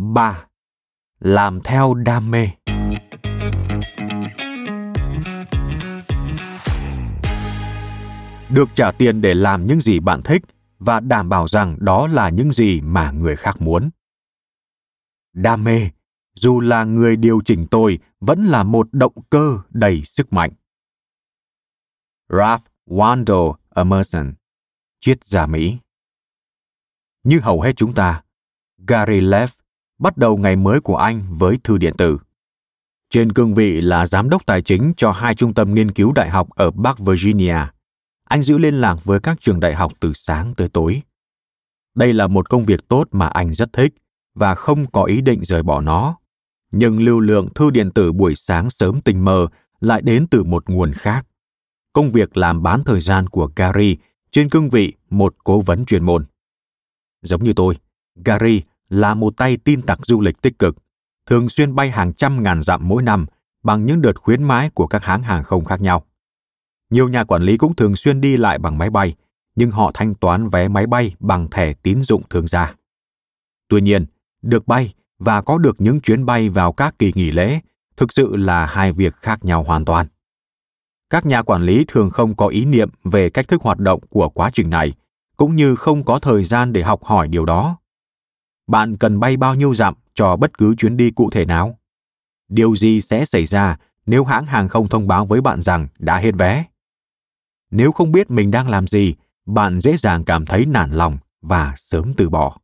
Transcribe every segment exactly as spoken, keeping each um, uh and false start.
ba. Làm theo đam mê. Được trả tiền để làm những gì bạn thích và đảm bảo rằng đó là những gì mà người khác muốn. Đam mê, dù là người điều chỉnh tôi, vẫn là một động cơ đầy sức mạnh. Ralph Waldo Emerson, triết gia Mỹ. Như hầu hết chúng ta, Gary Leff bắt đầu ngày mới của anh với thư điện tử. Trên cương vị là giám đốc tài chính cho hai trung tâm nghiên cứu đại học ở Bắc Virginia, anh giữ liên lạc với các trường đại học từ sáng tới tối. Đây là một công việc tốt mà anh rất thích và không có ý định rời bỏ nó. Nhưng lưu lượng thư điện tử buổi sáng sớm tình mơ lại đến từ một nguồn khác. Công việc làm bán thời gian của Gary trên cương vị một cố vấn chuyên môn. Giống như tôi, Gary là một tay tin tặc du lịch tích cực, thường xuyên bay hàng trăm ngàn dặm mỗi năm bằng những đợt khuyến mãi của các hãng hàng không khác nhau. Nhiều nhà quản lý cũng thường xuyên đi lại bằng máy bay, nhưng họ thanh toán vé máy bay bằng thẻ tín dụng thương gia. Tuy nhiên, được bay và có được những chuyến bay vào các kỳ nghỉ lễ thực sự là hai việc khác nhau hoàn toàn. Các nhà quản lý thường không có ý niệm về cách thức hoạt động của quá trình này, cũng như không có thời gian để học hỏi điều đó. Bạn cần bay bao nhiêu dặm cho bất cứ chuyến đi cụ thể nào? Điều gì sẽ xảy ra nếu hãng hàng không thông báo với bạn rằng đã hết vé? Nếu không biết mình đang làm gì, bạn dễ dàng cảm thấy nản lòng và sớm từ bỏ.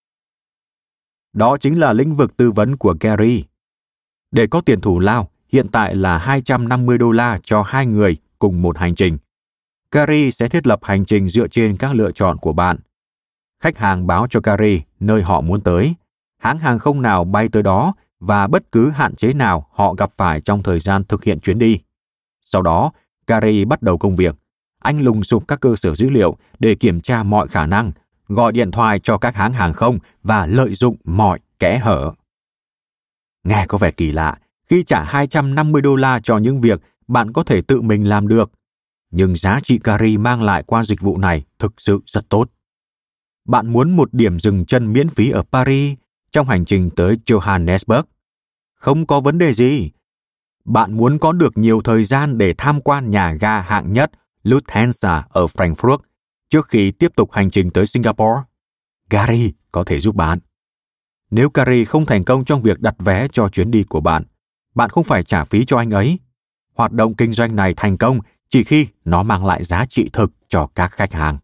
Đó chính là lĩnh vực tư vấn của Gary. Để có tiền thù lao, hiện tại là hai trăm năm mươi đô la cho hai người cùng một hành trình. Gary sẽ thiết lập hành trình dựa trên các lựa chọn của bạn. Khách hàng báo cho Gary nơi họ muốn tới, hãng hàng không nào bay tới đó và bất cứ hạn chế nào họ gặp phải trong thời gian thực hiện chuyến đi. Sau đó, Gary bắt đầu công việc. Anh lùng sục các cơ sở dữ liệu để kiểm tra mọi khả năng, gọi điện thoại cho các hãng hàng không và lợi dụng mọi kẽ hở. Nghe có vẻ kỳ lạ khi trả hai trăm năm mươi đô la cho những việc bạn có thể tự mình làm được, nhưng giá trị Gary mang lại qua dịch vụ này thực sự rất tốt. Bạn muốn một điểm dừng chân miễn phí ở Paris trong hành trình tới Johannesburg? Không có vấn đề gì. Bạn muốn có được nhiều thời gian để tham quan nhà ga hạng nhất Lufthansa ở Frankfurt trước khi tiếp tục hành trình tới Singapore? Gary có thể giúp bạn. Nếu Gary không thành công trong việc đặt vé cho chuyến đi của bạn, bạn không phải trả phí cho anh ấy. Hoạt động kinh doanh này thành công chỉ khi nó mang lại giá trị thực cho các khách hàng.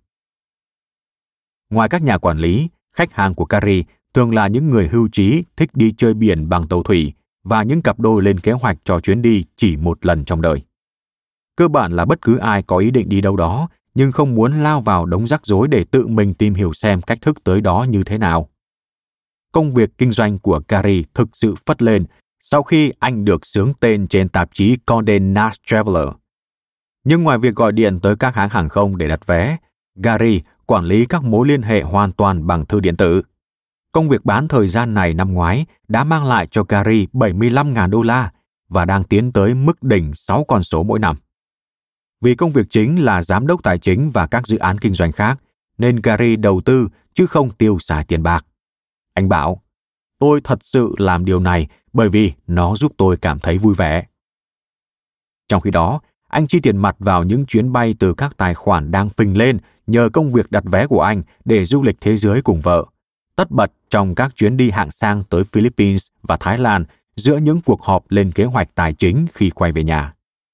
Ngoài các nhà quản lý, khách hàng của Gary thường là những người hưu trí thích đi chơi biển bằng tàu thủy và những cặp đôi lên kế hoạch cho chuyến đi chỉ một lần trong đời. Cơ bản là bất cứ ai có ý định đi đâu đó nhưng không muốn lao vào đống rắc rối để tự mình tìm hiểu xem cách thức tới đó như thế nào. Công việc kinh doanh của Gary thực sự phất lên sau khi anh được xướng tên trên tạp chí Condé Nast Traveler. Nhưng ngoài việc gọi điện tới các hãng hàng không để đặt vé, Gary quản lý các mối liên hệ hoàn toàn bằng thư điện tử. Công việc bán thời gian này năm ngoái đã mang lại cho Gary bảy mươi lăm nghìn đô la và đang tiến tới mức đỉnh sáu con số mỗi năm. Vì công việc chính là giám đốc tài chính và các dự án kinh doanh khác, nên Gary đầu tư chứ không tiêu xài tiền bạc. Anh bảo, tôi thật sự làm điều này bởi vì nó giúp tôi cảm thấy vui vẻ. Trong khi đó, anh chi tiền mặt vào những chuyến bay từ các tài khoản đang phình lên nhờ công việc đặt vé của anh để du lịch thế giới cùng vợ, tất bật trong các chuyến đi hạng sang tới Philippines và Thái Lan giữa những cuộc họp lên kế hoạch tài chính khi quay về nhà.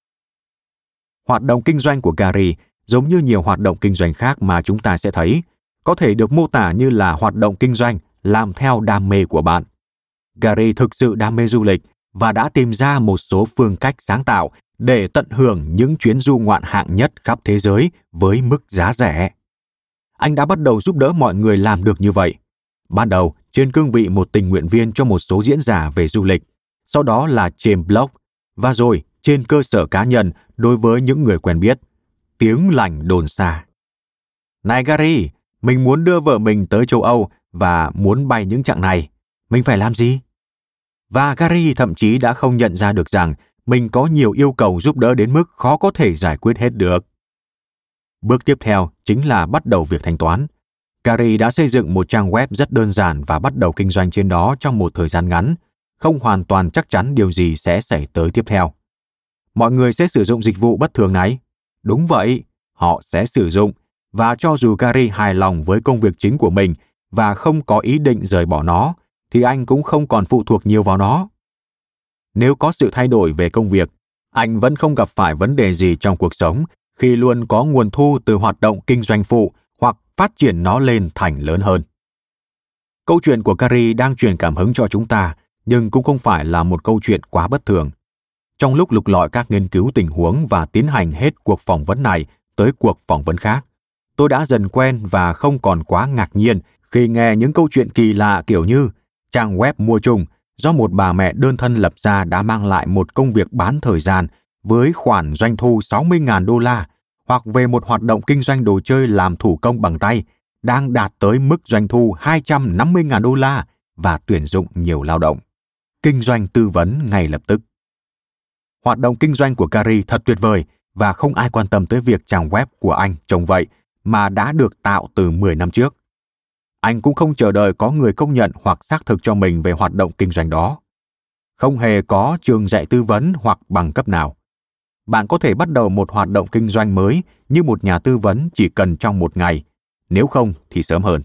Hoạt động kinh doanh của Gary, giống như nhiều hoạt động kinh doanh khác mà chúng ta sẽ thấy, có thể được mô tả như là hoạt động kinh doanh làm theo đam mê của bạn. Gary thực sự đam mê du lịch và đã tìm ra một số phương cách sáng tạo để tận hưởng những chuyến du ngoạn hạng nhất khắp thế giới với mức giá rẻ. Anh đã bắt đầu giúp đỡ mọi người làm được như vậy. Ban đầu trên cương vị một tình nguyện viên cho một số diễn giả về du lịch, sau đó là trên blog, và rồi trên cơ sở cá nhân đối với những người quen biết. Tiếng lành đồn xa. Này Gary, mình muốn đưa vợ mình tới châu Âu và muốn bay những chặng này. Mình phải làm gì? Và Gary thậm chí đã không nhận ra được rằng mình có nhiều yêu cầu giúp đỡ đến mức khó có thể giải quyết hết được. Bước tiếp theo chính là bắt đầu việc thanh toán. Gary đã xây dựng một trang web rất đơn giản và bắt đầu kinh doanh trên đó trong một thời gian ngắn, không hoàn toàn chắc chắn điều gì sẽ xảy tới tiếp theo. Mọi người sẽ sử dụng dịch vụ bất thường này. Đúng vậy, họ sẽ sử dụng, và cho dù Gary hài lòng với công việc chính của mình và không có ý định rời bỏ nó, thì anh cũng không còn phụ thuộc nhiều vào nó. Nếu có sự thay đổi về công việc, anh vẫn không gặp phải vấn đề gì trong cuộc sống khi luôn có nguồn thu từ hoạt động kinh doanh phụ hoặc phát triển nó lên thành lớn hơn. Câu chuyện của Gary đang truyền cảm hứng cho chúng ta, nhưng cũng không phải là một câu chuyện quá bất thường. Trong lúc lục lọi các nghiên cứu tình huống và tiến hành hết cuộc phỏng vấn này tới cuộc phỏng vấn khác, tôi đã dần quen và không còn quá ngạc nhiên khi nghe những câu chuyện kỳ lạ kiểu như trang web mua chung do một bà mẹ đơn thân lập ra đã mang lại một công việc bán thời gian với khoản doanh thu sáu mươi nghìn đô la, hoặc về một hoạt động kinh doanh đồ chơi làm thủ công bằng tay đang đạt tới mức doanh thu hai trăm năm mươi nghìn đô la và tuyển dụng nhiều lao động. Kinh doanh tư vấn ngay lập tức. Hoạt động kinh doanh của Gary thật tuyệt vời và không ai quan tâm tới việc trang web của anh trông vậy mà đã được tạo từ mười năm trước. Anh cũng không chờ đợi có người công nhận hoặc xác thực cho mình về hoạt động kinh doanh đó. Không hề có trường dạy tư vấn hoặc bằng cấp nào. Bạn có thể bắt đầu một hoạt động kinh doanh mới như một nhà tư vấn chỉ cần trong một ngày, nếu không thì sớm hơn.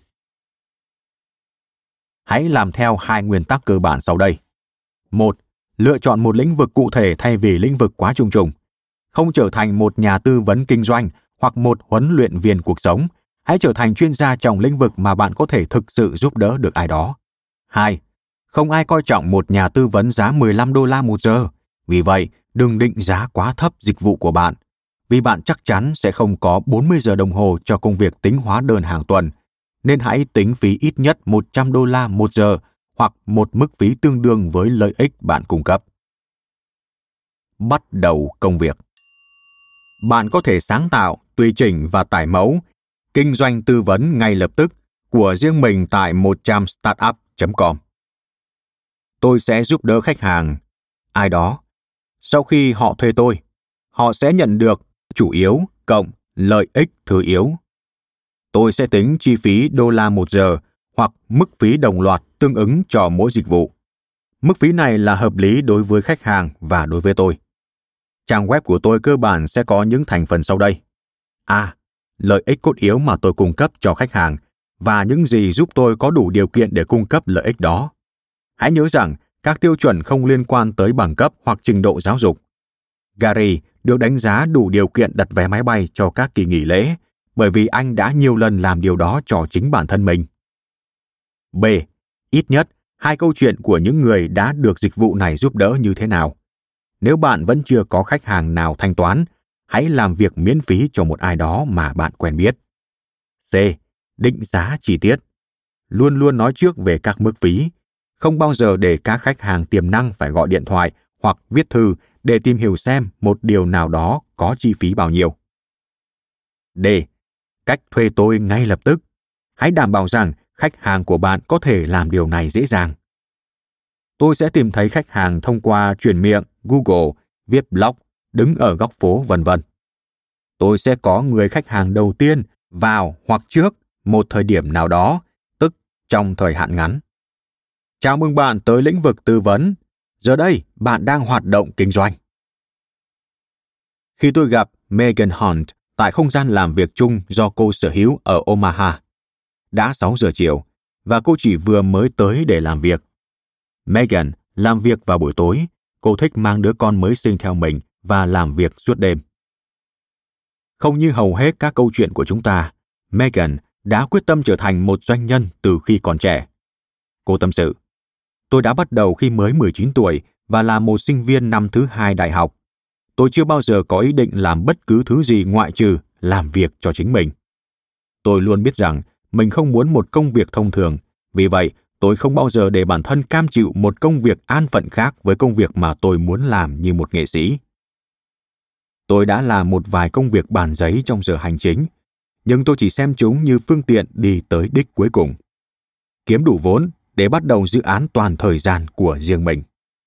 Hãy làm theo hai nguyên tắc cơ bản sau đây. Một, lựa chọn một lĩnh vực cụ thể thay vì lĩnh vực quá trùng trùng. Không trở thành một nhà tư vấn kinh doanh hoặc một huấn luyện viên cuộc sống. Hãy trở thành chuyên gia trong lĩnh vực mà bạn có thể thực sự giúp đỡ được ai đó. Hai, không ai coi trọng một nhà tư vấn giá mười lăm đô la một giờ. Vì vậy, đừng định giá quá thấp dịch vụ của bạn. Vì bạn chắc chắn sẽ không có bốn mươi giờ đồng hồ cho công việc tính hóa đơn hàng tuần. Nên hãy tính phí ít nhất một trăm đô la một giờ hoặc một mức phí tương đương với lợi ích bạn cung cấp. Bắt đầu công việc. Bạn có thể sáng tạo, tùy chỉnh và tải mẫu kinh doanh tư vấn ngay lập tức của riêng mình tại một trăm startup chấm com. Tôi sẽ giúp đỡ khách hàng, ai đó. Sau khi họ thuê tôi, họ sẽ nhận được chủ yếu cộng lợi ích thứ yếu. Tôi sẽ tính chi phí đô la một giờ hoặc mức phí đồng loạt tương ứng cho mỗi dịch vụ. Mức phí này là hợp lý đối với khách hàng và đối với tôi. Trang web của tôi cơ bản sẽ có những thành phần sau đây. A. Lợi ích cốt yếu mà tôi cung cấp cho khách hàng và những gì giúp tôi có đủ điều kiện để cung cấp lợi ích đó. Hãy nhớ rằng các tiêu chuẩn không liên quan tới bằng cấp hoặc trình độ giáo dục. Gary được đánh giá đủ điều kiện đặt vé máy bay cho các kỳ nghỉ lễ bởi vì anh đã nhiều lần làm điều đó cho chính bản thân mình. B. Ít nhất hai câu chuyện của những người đã được dịch vụ này giúp đỡ như thế nào. Nếu bạn vẫn chưa có khách hàng nào thanh toán, hãy làm việc miễn phí cho một ai đó mà bạn quen biết. C. Định giá chi tiết. Luôn luôn nói trước về các mức phí. Không bao giờ để các khách hàng tiềm năng phải gọi điện thoại hoặc viết thư để tìm hiểu xem một điều nào đó có chi phí bao nhiêu. D. Cách thuê tôi ngay lập tức. Hãy đảm bảo rằng khách hàng của bạn có thể làm điều này dễ dàng. Tôi sẽ tìm thấy khách hàng thông qua truyền miệng, Google, viết blog, đứng ở góc phố, vân vân. Tôi sẽ có người khách hàng đầu tiên vào hoặc trước một thời điểm nào đó, tức trong thời hạn ngắn. Chào mừng bạn tới lĩnh vực tư vấn. Giờ đây, bạn đang hoạt động kinh doanh. Khi tôi gặp Megan Hunt tại không gian làm việc chung do cô sở hữu ở Omaha, đã sáu giờ chiều, và cô chỉ vừa mới tới để làm việc. Megan làm việc vào buổi tối, cô thích mang đứa con mới sinh theo mình và làm việc suốt đêm. Không như hầu hết các câu chuyện của chúng ta, Megan đã quyết tâm trở thành một doanh nhân từ khi còn trẻ. Cô tâm sự, tôi đã bắt đầu khi mới mười chín tuổi và là một sinh viên năm thứ hai đại học. Tôi chưa bao giờ có ý định làm bất cứ thứ gì ngoại trừ làm việc cho chính mình. Tôi luôn biết rằng mình không muốn một công việc thông thường, vì vậy tôi không bao giờ để bản thân cam chịu một công việc an phận khác với công việc mà tôi muốn làm như một nghệ sĩ. Tôi đã làm một vài công việc bàn giấy trong giờ hành chính, nhưng tôi chỉ xem chúng như phương tiện đi tới đích cuối cùng. Kiếm đủ vốn để bắt đầu dự án toàn thời gian của riêng mình.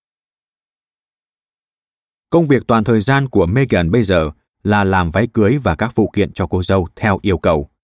Công việc toàn thời gian của Megan bây giờ là làm váy cưới và các phụ kiện cho cô dâu theo yêu cầu.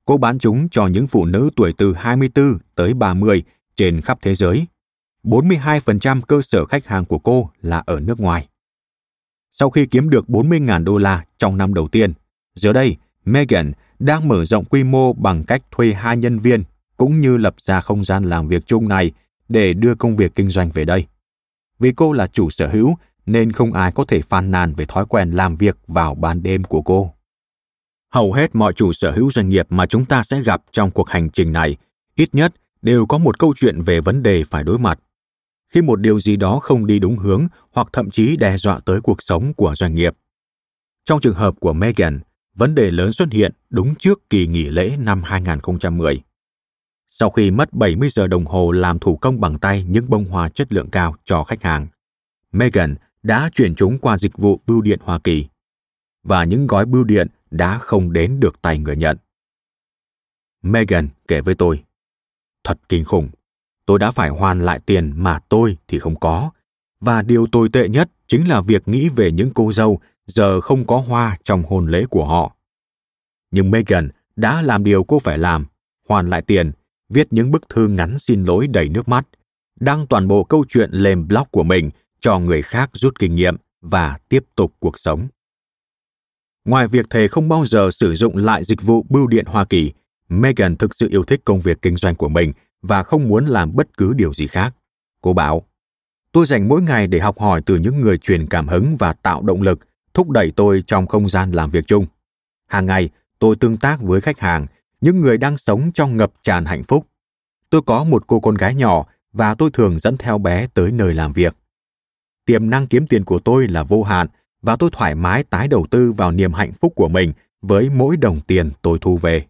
Cô bán chúng cho những phụ nữ tuổi từ hai mươi tư tới ba mươi trên khắp thế giới. bốn mươi hai phần trăm cơ sở khách hàng của cô là ở nước ngoài. Sau khi kiếm được bốn mươi nghìn đô la trong năm đầu tiên, giờ đây Megan đang mở rộng quy mô bằng cách thuê hai nhân viên cũng như lập ra không gian làm việc chung này để đưa công việc kinh doanh về đây. Vì cô là chủ sở hữu nên không ai có thể phàn nàn về thói quen làm việc vào ban đêm của cô. Hầu hết mọi chủ sở hữu doanh nghiệp mà chúng ta sẽ gặp trong cuộc hành trình này, ít nhất đều có một câu chuyện về vấn đề phải đối mặt. Khi một điều gì đó không đi đúng hướng hoặc thậm chí đe dọa tới cuộc sống của doanh nghiệp. Trong trường hợp của Megan, vấn đề lớn xuất hiện đúng trước kỳ nghỉ lễ năm hai không một không. Sau khi mất bảy mươi giờ đồng hồ làm thủ công bằng tay những bông hoa chất lượng cao cho khách hàng, Megan đã chuyển chúng qua dịch vụ bưu điện Hoa Kỳ. Và những gói bưu điện đã không đến được tay người nhận. Megan kể với tôi, thật kinh khủng, tôi đã phải hoàn lại tiền mà tôi thì không có. Và điều tồi tệ nhất chính là việc nghĩ về những cô dâu giờ không có hoa trong hôn lễ của họ. Nhưng Megan đã làm điều cô phải làm, hoàn lại tiền, viết những bức thư ngắn xin lỗi đầy nước mắt, đăng toàn bộ câu chuyện lên blog của mình cho người khác rút kinh nghiệm và tiếp tục cuộc sống. Ngoài việc thề không bao giờ sử dụng lại dịch vụ bưu điện Hoa Kỳ, Megan thực sự yêu thích công việc kinh doanh của mình và không muốn làm bất cứ điều gì khác. Cô bảo, tôi dành mỗi ngày để học hỏi từ những người truyền cảm hứng và tạo động lực, thúc đẩy tôi trong không gian làm việc chung. Hàng ngày, tôi tương tác với khách hàng, những người đang sống trong ngập tràn hạnh phúc. Tôi có một cô con gái nhỏ và tôi thường dẫn theo bé tới nơi làm việc. Tiềm năng kiếm tiền của tôi là vô hạn và tôi thoải mái tái đầu tư vào niềm hạnh phúc của mình với mỗi đồng tiền tôi thu về.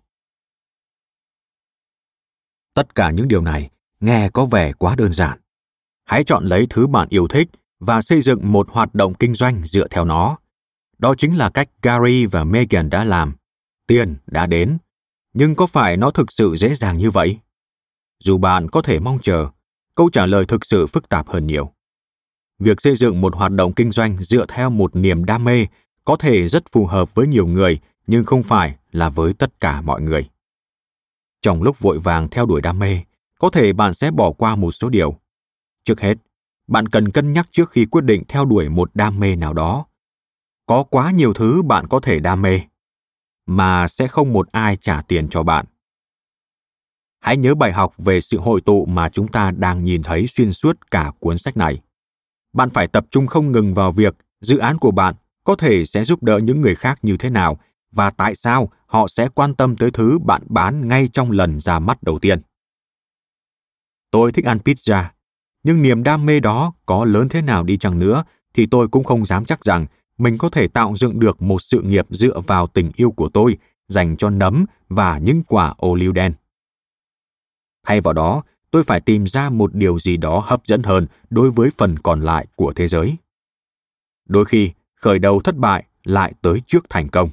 Tất cả những điều này nghe có vẻ quá đơn giản. Hãy chọn lấy thứ bạn yêu thích và xây dựng một hoạt động kinh doanh dựa theo nó. Đó chính là cách Gary và Megan đã làm. Tiền đã đến. Nhưng có phải nó thực sự dễ dàng như vậy? Dù bạn có thể mong chờ, câu trả lời thực sự phức tạp hơn nhiều. Việc xây dựng một hoạt động kinh doanh dựa theo một niềm đam mê có thể rất phù hợp với nhiều người, nhưng không phải là với tất cả mọi người. Trong lúc vội vàng theo đuổi đam mê, có thể bạn sẽ bỏ qua một số điều. Trước hết, bạn cần cân nhắc trước khi quyết định theo đuổi một đam mê nào đó. Có quá nhiều thứ bạn có thể đam mê, mà sẽ không một ai trả tiền cho bạn. Hãy nhớ bài học về sự hội tụ mà chúng ta đang nhìn thấy xuyên suốt cả cuốn sách này. Bạn phải tập trung không ngừng vào việc dự án của bạn có thể sẽ giúp đỡ những người khác như thế nào và tại sao họ sẽ quan tâm tới thứ bạn bán ngay trong lần ra mắt đầu tiên. Tôi thích ăn pizza, nhưng niềm đam mê đó có lớn thế nào đi chăng nữa thì tôi cũng không dám chắc rằng mình có thể tạo dựng được một sự nghiệp dựa vào tình yêu của tôi dành cho nấm và những quả ô liu đen. Thay vào đó, tôi phải tìm ra một điều gì đó hấp dẫn hơn đối với phần còn lại của thế giới. Đôi khi, khởi đầu thất bại lại tới trước thành công.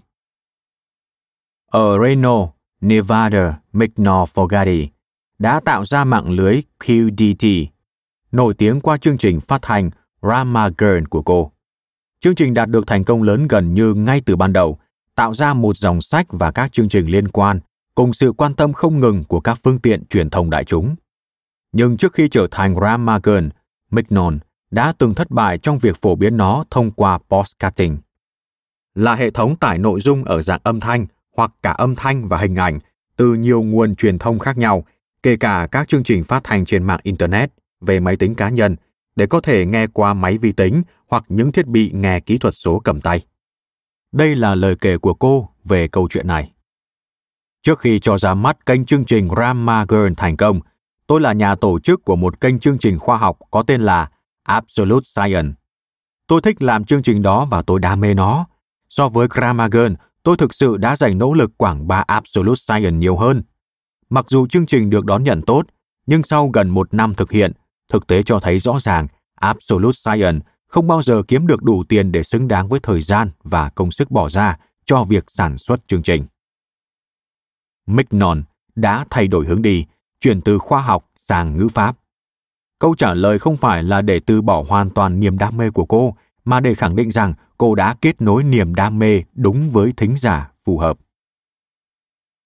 Ở Reno, Nevada, McNair Fogarty đã tạo ra mạng lưới Q D T, nổi tiếng qua chương trình phát thanh Ramageddon của cô. Chương trình đạt được thành công lớn gần như ngay từ ban đầu, tạo ra một dòng sách và các chương trình liên quan, cùng sự quan tâm không ngừng của các phương tiện truyền thông đại chúng. Nhưng trước khi trở thành Ramageddon, McNair đã từng thất bại trong việc phổ biến nó thông qua podcasting, là hệ thống tải nội dung ở dạng âm thanh hoặc cả âm thanh và hình ảnh từ nhiều nguồn truyền thông khác nhau, kể cả các chương trình phát thanh trên mạng Internet, về máy tính cá nhân, để có thể nghe qua máy vi tính hoặc những thiết bị nghe kỹ thuật số cầm tay. Đây là lời kể của cô về câu chuyện này. Trước khi cho ra mắt kênh chương trình Ramageddon thành công, tôi là nhà tổ chức của một kênh chương trình khoa học có tên là Absolute Science. Tôi thích làm chương trình đó và tôi đam mê nó. So với Ramageddon, tôi thực sự đã dành nỗ lực quảng bá Absolute Science nhiều hơn. Mặc dù chương trình được đón nhận tốt, nhưng sau gần một năm thực hiện, thực tế cho thấy rõ ràng Absolute Science không bao giờ kiếm được đủ tiền để xứng đáng với thời gian và công sức bỏ ra cho việc sản xuất chương trình. McNair đã thay đổi hướng đi, chuyển từ khoa học sang ngữ pháp. Câu trả lời không phải là để từ bỏ hoàn toàn niềm đam mê của cô, mà để khẳng định rằng cô đã kết nối niềm đam mê đúng với thính giả phù hợp.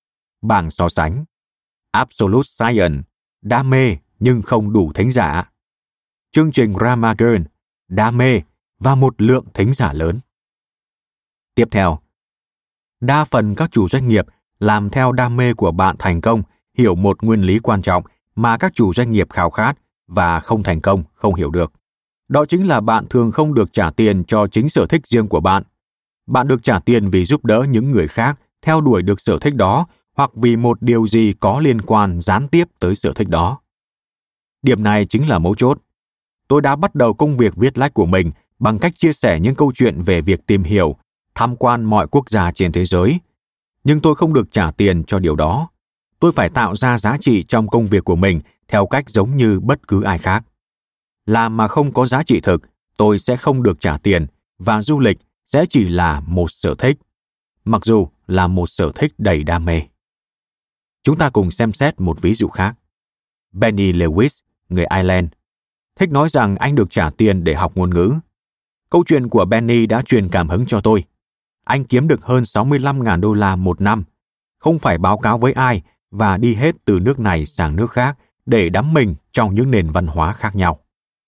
bảng so sánh, Absolute Science, đam mê nhưng không đủ thính giả, chương trình Ramagan, đam mê và một lượng thính giả lớn. Tiếp theo, đa phần các chủ doanh nghiệp làm theo đam mê của bạn thành công hiểu một nguyên lý quan trọng mà các chủ doanh nghiệp khao khát và không thành công không hiểu được. Đó chính là bạn thường không được trả tiền cho chính sở thích riêng của bạn. Bạn được trả tiền vì giúp đỡ những người khác theo đuổi được sở thích đó hoặc vì một điều gì có liên quan gián tiếp tới sở thích đó. Điểm này chính là mấu chốt. Tôi đã bắt đầu công việc viết lách của mình bằng cách chia sẻ những câu chuyện về việc tìm hiểu, tham quan mọi quốc gia trên thế giới. Nhưng tôi không được trả tiền cho điều đó. Tôi phải tạo ra giá trị trong công việc của mình theo cách giống như bất cứ ai khác. Làm mà không có giá trị thực, tôi sẽ không được trả tiền và du lịch sẽ chỉ là một sở thích, mặc dù là một sở thích đầy đam mê. Chúng ta cùng xem xét một ví dụ khác. Benny Lewis, người Ireland, thích nói rằng anh được trả tiền để học ngôn ngữ. Câu chuyện của Benny đã truyền cảm hứng cho tôi. Anh kiếm được hơn sáu mươi lăm nghìn đô la một năm, không phải báo cáo với ai và đi hết từ nước này sang nước khác để đắm mình trong những nền văn hóa khác nhau.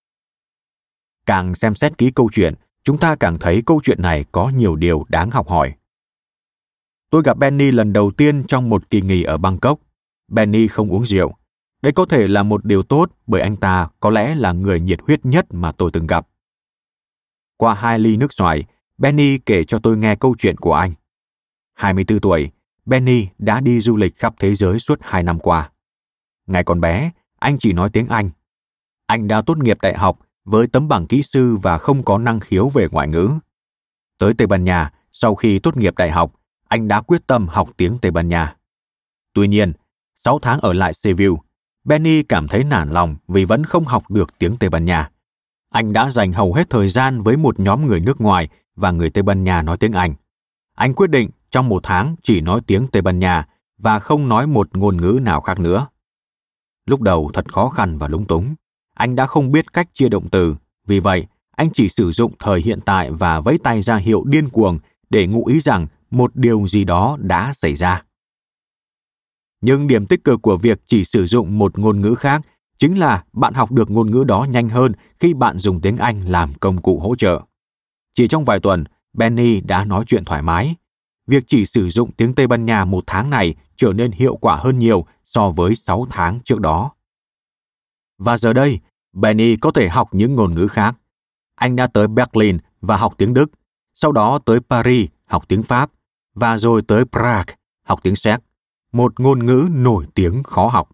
Càng xem xét kỹ câu chuyện, chúng ta càng thấy câu chuyện này có nhiều điều đáng học hỏi. Tôi gặp Benny lần đầu tiên trong một kỳ nghỉ ở Bangkok. Benny không uống rượu. Đây có thể là một điều tốt bởi anh ta có lẽ là người nhiệt huyết nhất mà tôi từng gặp. Qua hai ly nước xoài, Benny kể cho tôi nghe câu chuyện của anh. hai mươi tư tuổi, Benny đã đi du lịch khắp thế giới suốt hai năm qua. Ngày còn bé, anh chỉ nói tiếng Anh. Anh đã tốt nghiệp đại học với tấm bằng kỹ sư và không có năng khiếu về ngoại ngữ. Tới Tây Ban Nha, sau khi tốt nghiệp đại học, anh đã quyết tâm học tiếng Tây Ban Nha. Tuy nhiên, sáu tháng ở lại Seville, Benny cảm thấy nản lòng vì vẫn không học được tiếng Tây Ban Nha. Anh đã dành hầu hết thời gian với một nhóm người nước ngoài và người Tây Ban Nha nói tiếng Anh. Anh quyết định trong một tháng chỉ nói tiếng Tây Ban Nha và không nói một ngôn ngữ nào khác nữa. Lúc đầu thật khó khăn và lúng túng. Anh đã không biết cách chia động từ, vì vậy anh chỉ sử dụng thời hiện tại và vẫy tay ra hiệu điên cuồng để ngụ ý rằng một điều gì đó đã xảy ra. Nhưng điểm tích cực của việc chỉ sử dụng một ngôn ngữ khác chính là bạn học được ngôn ngữ đó nhanh hơn khi bạn dùng tiếng Anh làm công cụ hỗ trợ. Chỉ trong vài tuần, Benny đã nói chuyện thoải mái. Việc chỉ sử dụng tiếng Tây Ban Nha một tháng này trở nên hiệu quả hơn nhiều so với sáu tháng trước đó. Và giờ đây, Benny có thể học những ngôn ngữ khác. Anh đã tới Berlin và học tiếng Đức, sau đó tới Paris học tiếng Pháp, và rồi tới Prague học tiếng Séc, một ngôn ngữ nổi tiếng khó học.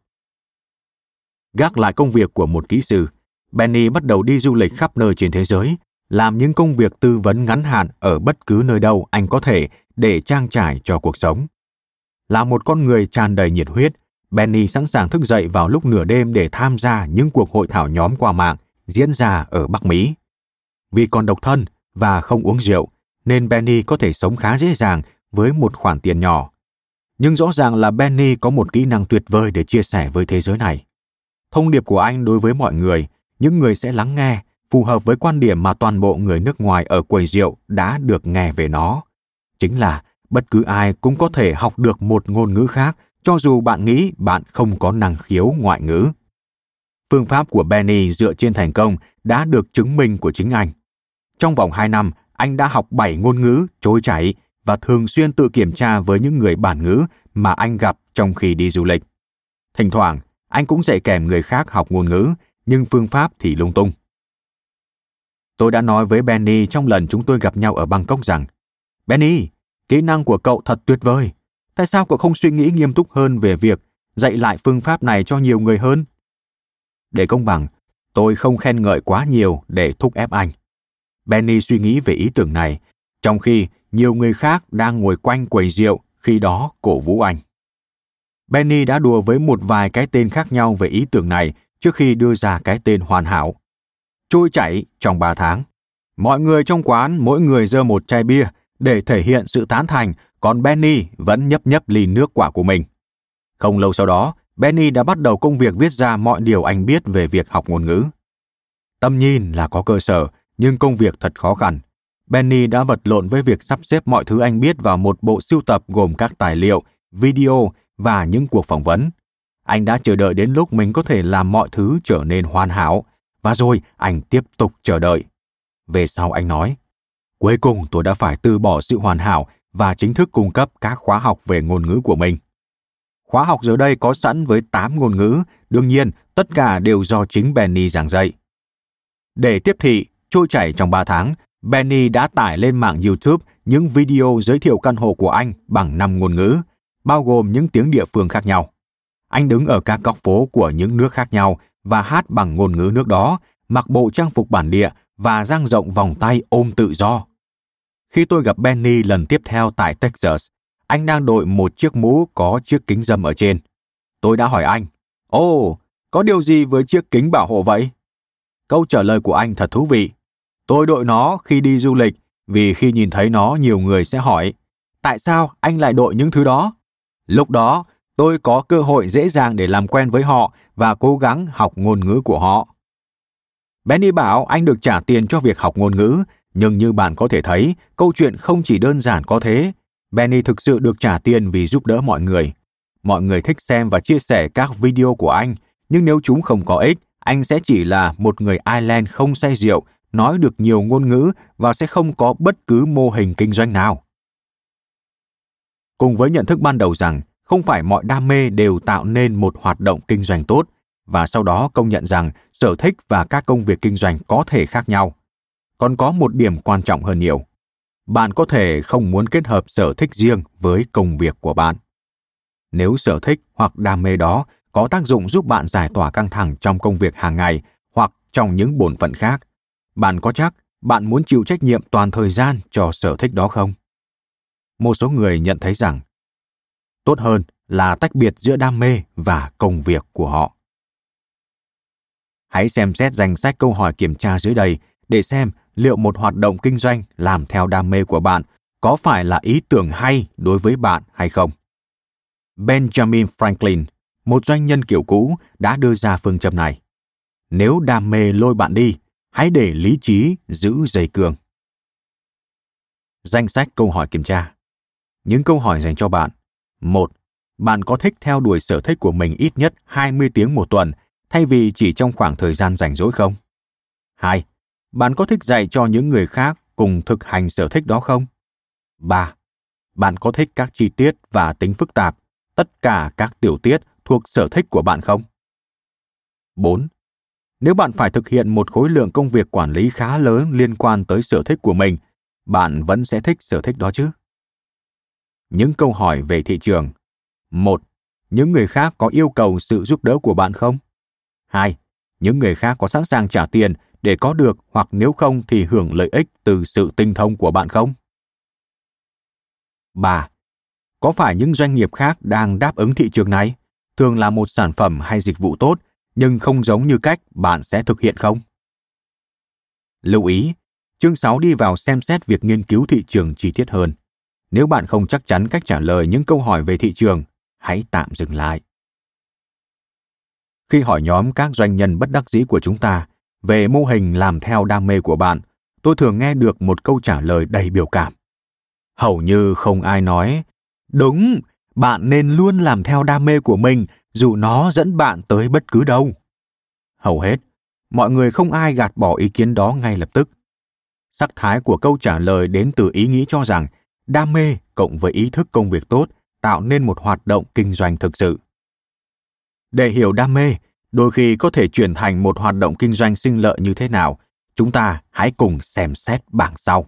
Gác lại công việc của một kỹ sư, Benny bắt đầu đi du lịch khắp nơi trên thế giới, làm những công việc tư vấn ngắn hạn ở bất cứ nơi đâu anh có thể để trang trải cho cuộc sống. Là một con người tràn đầy nhiệt huyết, Benny sẵn sàng thức dậy vào lúc nửa đêm để tham gia những cuộc hội thảo nhóm qua mạng diễn ra ở Bắc Mỹ. Vì còn độc thân và không uống rượu, nên Benny có thể sống khá dễ dàng với một khoản tiền nhỏ. Nhưng rõ ràng là Benny có một kỹ năng tuyệt vời để chia sẻ với thế giới này. Thông điệp của anh đối với mọi người, những người sẽ lắng nghe, phù hợp với quan điểm mà toàn bộ người nước ngoài ở quầy rượu đã được nghe về nó. Chính là bất cứ ai cũng có thể học được một ngôn ngữ khác, cho dù bạn nghĩ bạn không có năng khiếu ngoại ngữ. Phương pháp của Benny dựa trên thành công đã được chứng minh của chính anh. Trong vòng hai năm, anh đã học bảy ngôn ngữ trôi chảy và thường xuyên tự kiểm tra với những người bản ngữ mà anh gặp trong khi đi du lịch. Thỉnh thoảng, anh cũng dạy kèm người khác học ngôn ngữ, nhưng phương pháp thì lung tung. Tôi đã nói với Benny trong lần chúng tôi gặp nhau ở Bangkok rằng, Benny, kỹ năng của cậu thật tuyệt vời. Tại sao cậu không suy nghĩ nghiêm túc hơn về việc dạy lại phương pháp này cho nhiều người hơn? Để công bằng, tôi không khen ngợi quá nhiều để thúc ép anh. Benny suy nghĩ về ý tưởng này, trong khi nhiều người khác đang ngồi quanh quầy rượu khi đó cổ vũ anh. Benny đã đùa với một vài cái tên khác nhau về ý tưởng này trước khi đưa ra cái tên hoàn hảo. Trôi chảy trong ba tháng. Mọi người trong quán mỗi người giơ một chai bia để thể hiện sự tán thành, còn Benny vẫn nhấp nhấp ly nước quả của mình. Không lâu sau đó, Benny đã bắt đầu công việc viết ra mọi điều anh biết về việc học ngôn ngữ. Tầm nhìn là có cơ sở, nhưng công việc thật khó khăn. Benny đã vật lộn với việc sắp xếp mọi thứ anh biết vào một bộ sưu tập gồm các tài liệu, video và những cuộc phỏng vấn. Anh đã chờ đợi đến lúc mình có thể làm mọi thứ trở nên hoàn hảo, và rồi anh tiếp tục chờ đợi. Về sau anh nói, cuối cùng tôi đã phải từ bỏ sự hoàn hảo và chính thức cung cấp các khóa học về ngôn ngữ của mình. Khóa học giờ đây có sẵn với tám ngôn ngữ, đương nhiên tất cả đều do chính Benny giảng dạy. Để tiếp thị, trôi chảy trong ba tháng, Benny đã tải lên mạng YouTube những video giới thiệu căn hộ của anh bằng năm ngôn ngữ, bao gồm những tiếng địa phương khác nhau. Anh đứng ở các góc phố của những nước khác nhau và hát bằng ngôn ngữ nước đó, mặc bộ trang phục bản địa và dang rộng vòng tay ôm tự do. Khi tôi gặp Benny lần tiếp theo tại Texas, anh đang đội một chiếc mũ có chiếc kính râm ở trên. Tôi đã hỏi anh, Ồ, oh, có điều gì với chiếc kính bảo hộ vậy? Câu trả lời của anh thật thú vị. Tôi đội nó khi đi du lịch, vì khi nhìn thấy nó nhiều người sẽ hỏi, tại sao anh lại đội những thứ đó? Lúc đó, tôi có cơ hội dễ dàng để làm quen với họ và cố gắng học ngôn ngữ của họ. Benny bảo anh được trả tiền cho việc học ngôn ngữ, nhưng như bạn có thể thấy, câu chuyện không chỉ đơn giản có thế. Benny thực sự được trả tiền vì giúp đỡ mọi người. Mọi người thích xem và chia sẻ các video của anh, nhưng nếu chúng không có ích, anh sẽ chỉ là một người Ireland không say rượu, nói được nhiều ngôn ngữ và sẽ không có bất cứ mô hình kinh doanh nào. Cùng với nhận thức ban đầu rằng không phải mọi đam mê đều tạo nên một hoạt động kinh doanh tốt, và sau đó công nhận rằng sở thích và các công việc kinh doanh có thể khác nhau. Còn có một điểm quan trọng hơn nhiều. Bạn có thể không muốn kết hợp sở thích riêng với công việc của bạn. Nếu sở thích hoặc đam mê đó có tác dụng giúp bạn giải tỏa căng thẳng trong công việc hàng ngày hoặc trong những bổn phận khác, bạn có chắc bạn muốn chịu trách nhiệm toàn thời gian cho sở thích đó không? Một số người nhận thấy rằng tốt hơn là tách biệt giữa đam mê và công việc của họ. Hãy xem xét danh sách câu hỏi kiểm tra dưới đây để xem liệu một hoạt động kinh doanh làm theo đam mê của bạn có phải là ý tưởng hay đối với bạn hay không. Benjamin Franklin, một doanh nhân kiểu cũ, đã đưa ra phương châm này. Nếu đam mê lôi bạn đi, hãy để lý trí giữ dây cương. Danh sách câu hỏi kiểm tra. Những câu hỏi dành cho bạn. một. Bạn có thích theo đuổi sở thích của mình ít nhất hai mươi tiếng một tuần thay vì chỉ trong khoảng thời gian rảnh rỗi không? hai. Bạn có thích dạy cho những người khác cùng thực hành sở thích đó không? ba. Bạn có thích các chi tiết và tính phức tạp, tất cả các tiểu tiết thuộc sở thích của bạn không? bốn. Nếu bạn phải thực hiện một khối lượng công việc quản lý khá lớn liên quan tới sở thích của mình, bạn vẫn sẽ thích sở thích đó chứ? Những câu hỏi về thị trường. một. Những người khác có yêu cầu sự giúp đỡ của bạn không? hai. Những người khác có sẵn sàng trả tiền để có được hoặc nếu không thì hưởng lợi ích từ sự tinh thông của bạn không? ba. Có phải những doanh nghiệp khác đang đáp ứng thị trường này, thường là một sản phẩm hay dịch vụ tốt, nhưng không giống như cách bạn sẽ thực hiện không? Lưu ý, chương sáu đi vào xem xét việc nghiên cứu thị trường chi tiết hơn. Nếu bạn không chắc chắn cách trả lời những câu hỏi về thị trường, hãy tạm dừng lại. Khi hỏi nhóm các doanh nhân bất đắc dĩ của chúng ta về mô hình làm theo đam mê của bạn, tôi thường nghe được một câu trả lời đầy biểu cảm. Hầu như không ai nói, đúng, bạn nên luôn làm theo đam mê của mình dù nó dẫn bạn tới bất cứ đâu. Hầu hết, mọi người không ai gạt bỏ ý kiến đó ngay lập tức. Sắc thái của câu trả lời đến từ ý nghĩ cho rằng đam mê cộng với ý thức công việc tốt tạo nên một hoạt động kinh doanh thực sự. Để hiểu đam mê, đôi khi có thể chuyển thành một hoạt động kinh doanh sinh lợi như thế nào, chúng ta hãy cùng xem xét bảng sau.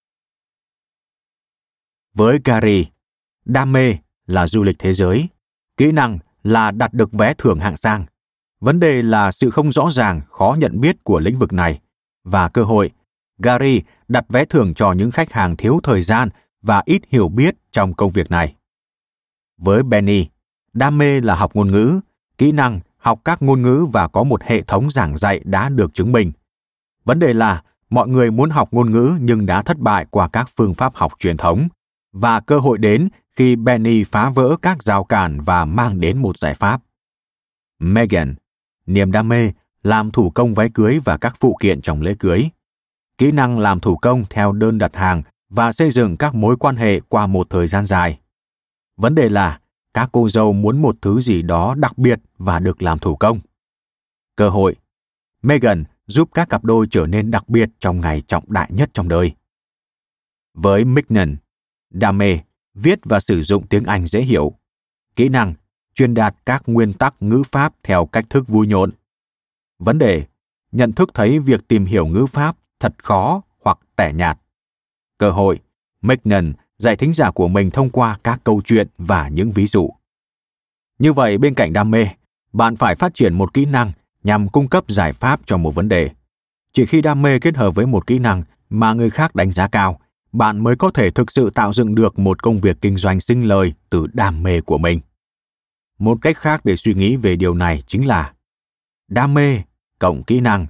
Với Gary, đam mê là du lịch thế giới, kỹ năng là đặt được vé thưởng hạng sang. Vấn đề là sự không rõ ràng, khó nhận biết của lĩnh vực này. Và cơ hội, Gary đặt vé thưởng cho những khách hàng thiếu thời gian và ít hiểu biết trong công việc này. Với Benny, đam mê là học ngôn ngữ, kỹ năng học các ngôn ngữ và có một hệ thống giảng dạy đã được chứng minh. Vấn đề là mọi người muốn học ngôn ngữ nhưng đã thất bại qua các phương pháp học truyền thống, và cơ hội đến khi Benny phá vỡ các rào cản và mang đến một giải pháp. Megan, niềm đam mê, làm thủ công váy cưới và các phụ kiện trong lễ cưới. Kỹ năng làm thủ công theo đơn đặt hàng và xây dựng các mối quan hệ qua một thời gian dài. Vấn đề là các cô dâu muốn một thứ gì đó đặc biệt và được làm thủ công. Cơ hội. Megan giúp các cặp đôi trở nên đặc biệt trong ngày trọng đại nhất trong đời. Với Mignon, đam mê, viết và sử dụng tiếng Anh dễ hiểu. Kỹ năng, truyền đạt các nguyên tắc ngữ pháp theo cách thức vui nhộn. Vấn đề, nhận thức thấy việc tìm hiểu ngữ pháp thật khó hoặc tẻ nhạt. Cơ hội, Mignon dạy thính giả của mình thông qua các câu chuyện và những ví dụ. Như vậy, bên cạnh đam mê, bạn phải phát triển một kỹ năng nhằm cung cấp giải pháp cho một vấn đề. Chỉ khi đam mê kết hợp với một kỹ năng mà người khác đánh giá cao, bạn mới có thể thực sự tạo dựng được một công việc kinh doanh sinh lời từ đam mê của mình. Một cách khác để suy nghĩ về điều này chính là đam mê cộng kỹ năng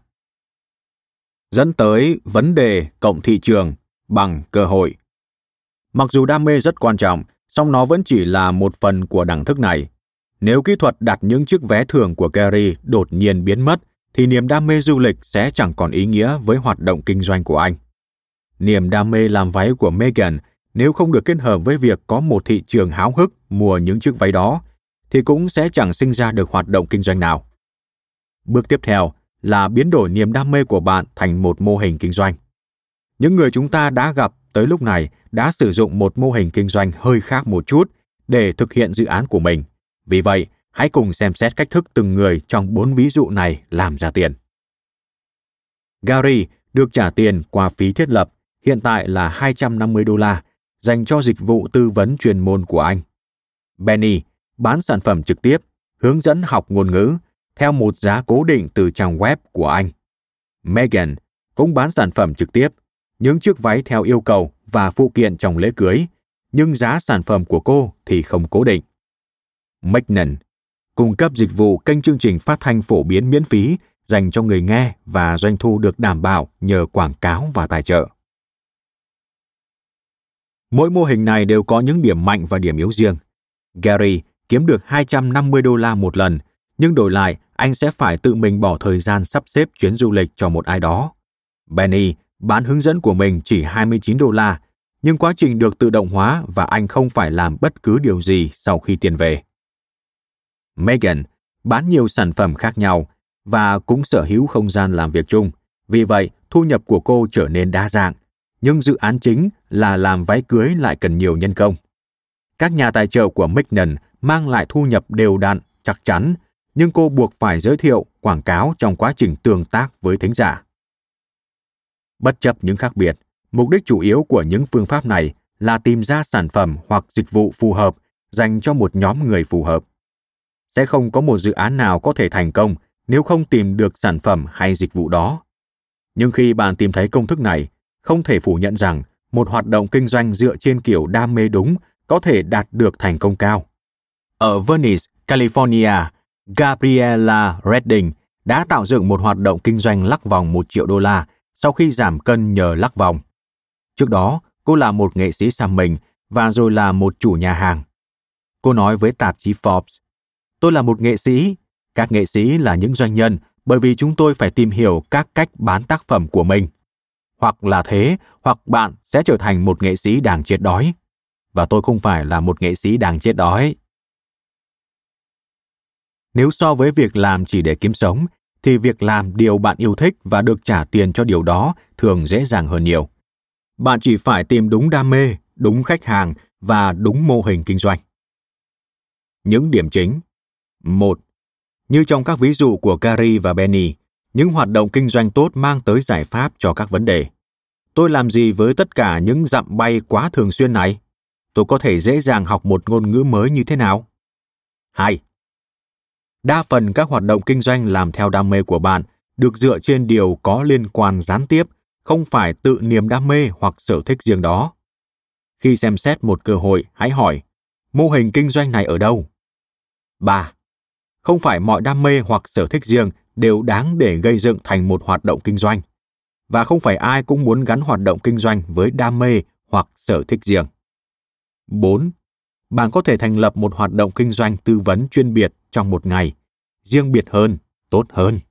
dẫn tới vấn đề cộng thị trường bằng cơ hội. Mặc dù đam mê rất quan trọng, song nó vẫn chỉ là một phần của đẳng thức này. Nếu kỹ thuật đặt những chiếc vé thưởng của Gary đột nhiên biến mất, thì niềm đam mê du lịch sẽ chẳng còn ý nghĩa với hoạt động kinh doanh của anh. Niềm đam mê làm váy của Megan, nếu không được kết hợp với việc có một thị trường háo hức mua những chiếc váy đó, thì cũng sẽ chẳng sinh ra được hoạt động kinh doanh nào. Bước tiếp theo là biến đổi niềm đam mê của bạn thành một mô hình kinh doanh. Những người chúng ta đã gặp tới lúc này đã sử dụng một mô hình kinh doanh hơi khác một chút để thực hiện dự án của mình. Vì vậy, hãy cùng xem xét cách thức từng người trong bốn ví dụ này làm ra tiền. Gary được trả tiền qua phí thiết lập, hiện tại là hai trăm năm mươi đô la, dành cho dịch vụ tư vấn chuyên môn của anh. Benny bán sản phẩm trực tiếp, hướng dẫn học ngôn ngữ, theo một giá cố định từ trang web của anh. Megan cũng bán sản phẩm trực tiếp, những chiếc váy theo yêu cầu và phụ kiện trong lễ cưới, nhưng giá sản phẩm của cô thì không cố định. Mignon cung cấp dịch vụ kênh chương trình phát thanh phổ biến miễn phí dành cho người nghe và doanh thu được đảm bảo nhờ quảng cáo và tài trợ. Mỗi mô hình này đều có những điểm mạnh và điểm yếu riêng. Gary kiếm được hai trăm năm mươi đô la một lần, nhưng đổi lại anh sẽ phải tự mình bỏ thời gian sắp xếp chuyến du lịch cho một ai đó. Benny bán hướng dẫn của mình chỉ hai mươi chín đô la, nhưng quá trình được tự động hóa và anh không phải làm bất cứ điều gì sau khi tiền về. Megan bán nhiều sản phẩm khác nhau và cũng sở hữu không gian làm việc chung, vì vậy thu nhập của cô trở nên đa dạng, nhưng dự án chính là làm váy cưới lại cần nhiều nhân công. Các nhà tài trợ của Mignon mang lại thu nhập đều đặn, chắc chắn, nhưng cô buộc phải giới thiệu, quảng cáo trong quá trình tương tác với thính giả. Bất chấp những khác biệt, mục đích chủ yếu của những phương pháp này là tìm ra sản phẩm hoặc dịch vụ phù hợp dành cho một nhóm người phù hợp. Sẽ không có một dự án nào có thể thành công nếu không tìm được sản phẩm hay dịch vụ đó. Nhưng khi bạn tìm thấy công thức này, không thể phủ nhận rằng một hoạt động kinh doanh dựa trên kiểu đam mê đúng có thể đạt được thành công cao. Ở Venice, California, Gabriella Redding đã tạo dựng một hoạt động kinh doanh lắc vòng một triệu đô la sau khi giảm cân nhờ lắc vòng. Trước đó, cô là một nghệ sĩ xăm mình và rồi là một chủ nhà hàng. Cô nói với tạp chí Forbes, "Tôi là một nghệ sĩ. Các nghệ sĩ là những doanh nhân bởi vì chúng tôi phải tìm hiểu các cách bán tác phẩm của mình. Hoặc là thế, hoặc bạn sẽ trở thành một nghệ sĩ đang chết đói. Và tôi không phải là một nghệ sĩ đang chết đói." Nếu so với việc làm chỉ để kiếm sống, thì việc làm điều bạn yêu thích và được trả tiền cho điều đó thường dễ dàng hơn nhiều. Bạn chỉ phải tìm đúng đam mê, đúng khách hàng và đúng mô hình kinh doanh. Những điểm chính. Một. Như trong các ví dụ của Gary và Benny, những hoạt động kinh doanh tốt mang tới giải pháp cho các vấn đề. Tôi làm gì với tất cả những dặm bay quá thường xuyên này? Tôi có thể dễ dàng học một ngôn ngữ mới như thế nào? Hai. Đa phần các hoạt động kinh doanh làm theo đam mê của bạn được dựa trên điều có liên quan gián tiếp, không phải tự niềm đam mê hoặc sở thích riêng đó. Khi xem xét một cơ hội, hãy hỏi, mô hình kinh doanh này ở đâu? Ba. Không phải mọi đam mê hoặc sở thích riêng đều đáng để gây dựng thành một hoạt động kinh doanh. Và không phải ai cũng muốn gắn hoạt động kinh doanh với đam mê hoặc sở thích riêng. Bốn. Bạn có thể thành lập một hoạt động kinh doanh tư vấn chuyên biệt trong một ngày, riêng biệt hơn, tốt hơn.